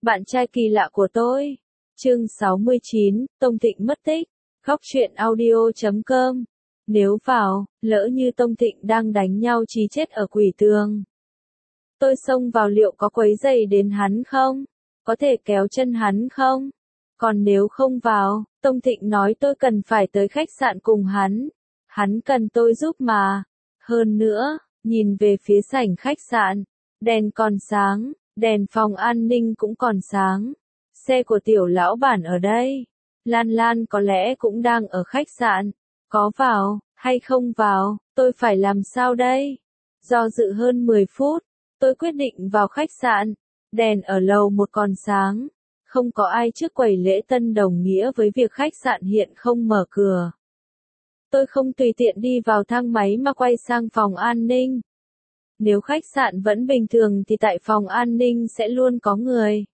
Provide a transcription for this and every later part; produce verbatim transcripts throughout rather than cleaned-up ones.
Bạn trai kỳ lạ của tôi. Chương sáu mươi chín, Tông Thịnh mất tích. Góc truyện audio chấm com. Nếu vào, lỡ như Tông Thịnh đang đánh nhau chí chết ở quỷ tường. Tôi xông vào liệu có quấy rầy đến hắn không? Có thể kéo chân hắn không? Còn nếu không vào, Tông Thịnh nói tôi cần phải tới khách sạn cùng hắn. Hắn cần tôi giúp mà. Hơn nữa, nhìn về phía sảnh khách sạn, đèn còn sáng, đèn phòng an ninh cũng còn sáng. Xe của tiểu lão bản ở đây. Lan Lan có lẽ cũng đang ở khách sạn. Có vào, hay không vào, tôi phải làm sao đây? Do dự hơn mười phút, tôi quyết định vào khách sạn. Đèn ở lầu một còn sáng. Không có ai trước quầy lễ tân đồng nghĩa với việc khách sạn hiện không mở cửa. Tôi không tùy tiện đi vào thang máy mà quay sang phòng an ninh. Nếu khách sạn vẫn bình thường thì tại phòng an ninh sẽ luôn có người.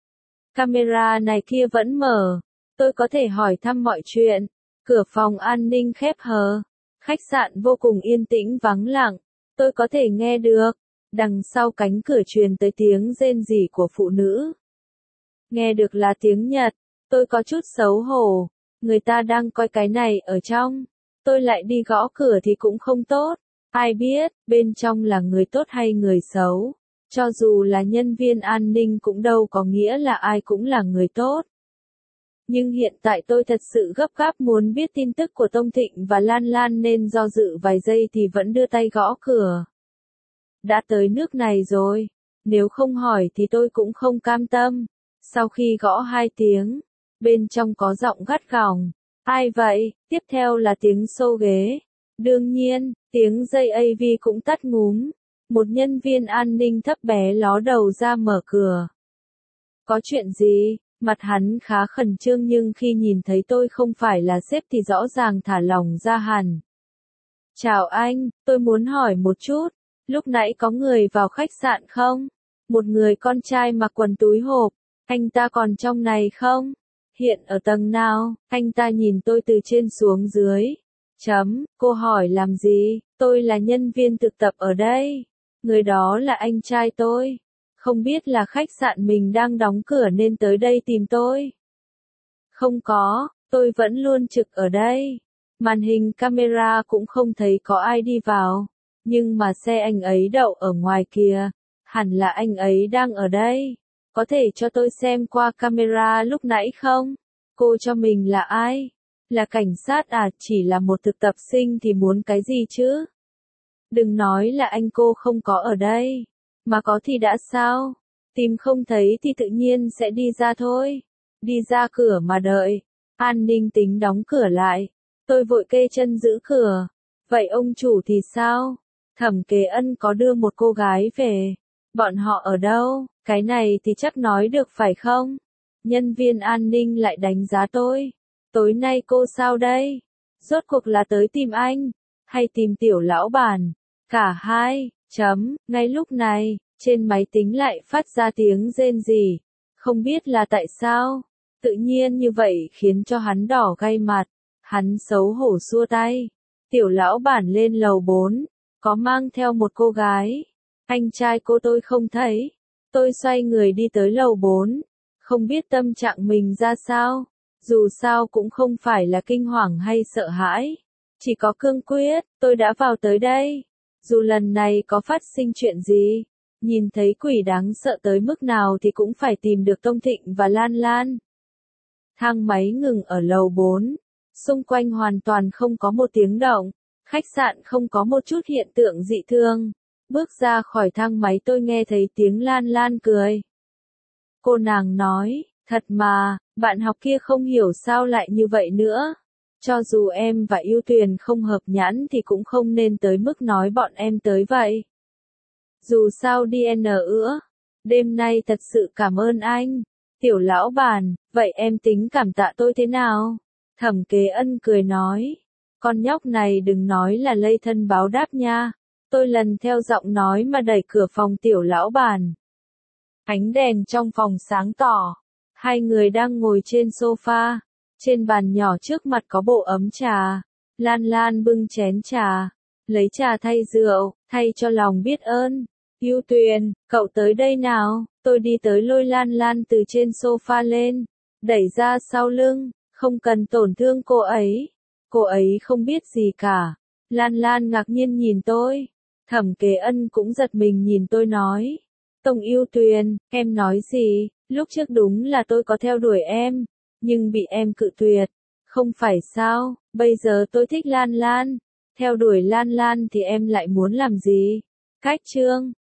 Camera này kia vẫn mở. Tôi có thể hỏi thăm mọi chuyện. Cửa phòng an ninh khép hờ. Khách sạn vô cùng yên tĩnh vắng lặng. Tôi có thể nghe được. Đằng sau cánh cửa truyền tới tiếng rên rỉ của phụ nữ. Nghe được là tiếng Nhật. Tôi có chút xấu hổ. Người ta đang coi cái này ở trong. Tôi lại đi gõ cửa thì cũng không tốt. Ai biết, bên trong là người tốt hay người xấu. Cho dù là nhân viên an ninh cũng đâu có nghĩa là ai cũng là người tốt. Nhưng hiện tại tôi thật sự gấp gáp muốn biết tin tức của Tông Thịnh và Lan Lan nên do dự vài giây thì vẫn đưa tay gõ cửa. Đã tới nước này rồi. Nếu không hỏi thì tôi cũng không cam tâm. Sau khi gõ hai tiếng, bên trong có giọng gắt gỏng. Ai vậy? Tiếp theo là tiếng xô ghế. Đương nhiên, tiếng dây a vê cũng tắt ngúm. Một nhân viên an ninh thấp bé ló đầu ra mở cửa. Có chuyện gì? Mặt hắn khá khẩn trương nhưng khi nhìn thấy tôi không phải là sếp thì rõ ràng thả lỏng ra hẳn. Chào anh, tôi muốn hỏi một chút. Lúc nãy có người vào khách sạn không? Một người con trai mặc quần túi hộp. Anh ta còn trong này không? Hiện ở tầng nào? Anh ta nhìn tôi từ trên xuống dưới. Chấm, cô hỏi làm gì? Tôi là nhân viên thực tập ở đây. Người đó là anh trai tôi. Không biết là khách sạn mình đang đóng cửa nên tới đây tìm tôi. Không có, tôi vẫn luôn trực ở đây. Màn hình camera cũng không thấy có ai đi vào. Nhưng mà xe anh ấy đậu ở ngoài kìa. Hẳn là anh ấy đang ở đây. Có thể cho tôi xem qua camera lúc nãy không? Cô cho mình là ai? Là cảnh sát à? Chỉ là một thực tập sinh thì muốn cái gì chứ? Đừng nói là anh cô không có ở đây. Mà có thì đã sao? Tìm không thấy thì tự nhiên sẽ đi ra thôi. Đi ra cửa mà đợi. An ninh tính đóng cửa lại. Tôi vội kê chân giữ cửa. Vậy ông chủ thì sao? Thẩm Kế Ân có đưa một cô gái về. Bọn họ ở đâu? Cái này thì chắc nói được phải không? Nhân viên an ninh lại đánh giá tôi. Tối nay cô sao đây? Rốt cuộc là tới tìm anh? Hay tìm tiểu lão bản? Cả hai. Chấm. Ngay lúc này, trên máy tính lại phát ra tiếng rên rỉ. Không biết là tại sao. Tự nhiên như vậy khiến cho hắn đỏ gay mặt. Hắn xấu hổ xua tay. Tiểu lão bản lên lầu bốn. Có mang theo một cô gái. Anh trai cô tôi không thấy. Tôi xoay người đi tới lầu bốn. Không biết tâm trạng mình ra sao. Dù sao cũng không phải là kinh hoàng hay sợ hãi. Chỉ có cương quyết, tôi đã vào tới đây. Dù lần này có phát sinh chuyện gì. Nhìn thấy quỷ đáng sợ tới mức nào thì cũng phải tìm được Tông Thịnh và Lan Lan. Thang máy ngừng ở lầu bốn. Xung quanh hoàn toàn không có một tiếng động. Khách sạn không có một chút hiện tượng dị thường. Bước ra khỏi thang máy tôi nghe thấy tiếng Lan Lan cười. Cô nàng nói, thật mà, bạn học kia không hiểu sao lại như vậy nữa. Cho dù em và Yêu Tuyền không hợp nhãn thì cũng không nên tới mức nói bọn em tới vậy. Dù sao đi n nữa. Đêm nay thật sự cảm ơn anh. Tiểu lão bản, vậy em tính cảm tạ tôi thế nào? Thẩm Kế Ân cười nói. Con nhóc này đừng nói là lây thân báo đáp nha. Tôi lần theo giọng nói mà đẩy cửa phòng tiểu lão bản. Ánh đèn trong phòng sáng tỏ. Hai người đang ngồi trên sofa. Trên bàn nhỏ trước mặt có bộ ấm trà. Lan Lan bưng chén trà. Lấy trà thay rượu, thay cho lòng biết ơn. Ưu Tuyền, cậu tới đây nào, tôi đi tới lôi Lan Lan từ trên sofa lên, đẩy ra sau lưng, không cần tổn thương cô ấy. Cô ấy không biết gì cả. Lan Lan ngạc nhiên nhìn tôi. Thẩm Kế Ân cũng giật mình nhìn tôi nói. Tông Ưu Tuyền, em nói gì, lúc trước đúng là tôi có theo đuổi em, nhưng bị em cự tuyệt. Không phải sao, bây giờ tôi thích Lan Lan. Theo đuổi Lan Lan thì em lại muốn làm gì? Cách chương